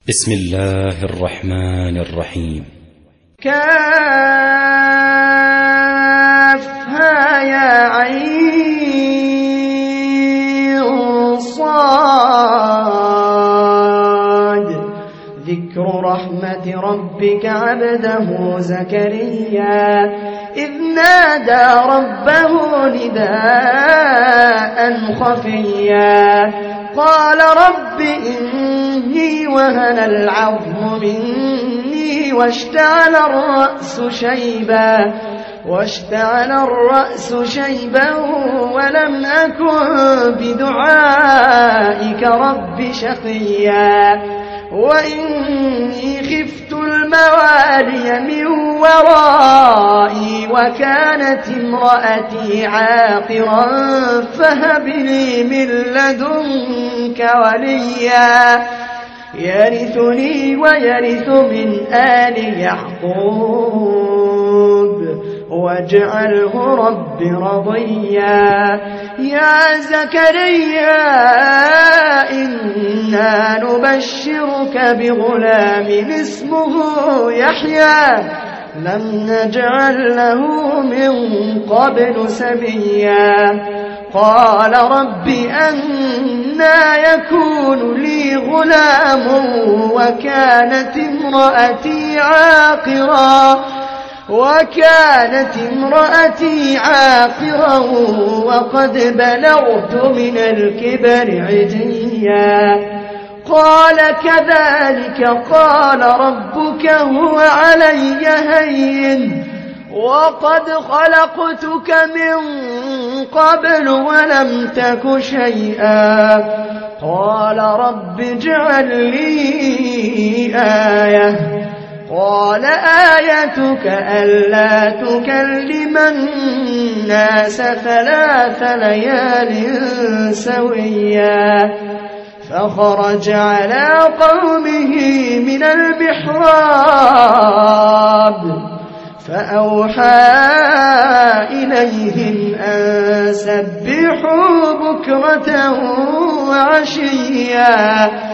بسم الله الرحمن الرحيم. كافها يا عين صاد ذكر رحمة ربك عبده زكريا إذ نادى ربه نداء خفيا قال رب إني وهن العظم مني واشتعل الرأس شيبا ولم أكن بدعائك رب شقيا وإني خفت الموالي من ورائي وكانت امرأتي عاقرا فهب لي من لدنك وليا يرثني ويرث من آل يعقوب واجعله رب رضيا يا زكريا إنا نبشرك بغلام اسمه يحيى لم نجعل له من قبل سميا قال رب أنى يكون لي غلام وكانت امرأتي عاقرا وقد بلغت من الكبر عتيا قال كذلك قال ربك هو علي هين وقد خلقتك من قبل ولم تك شيئا قال رب اجعل لي آية قال آيتك ألا تكلم الناس 3 ليال سويا فخرج على قومه من المحراب فأوحى إليهم أن سبحوا بكرة وعشيا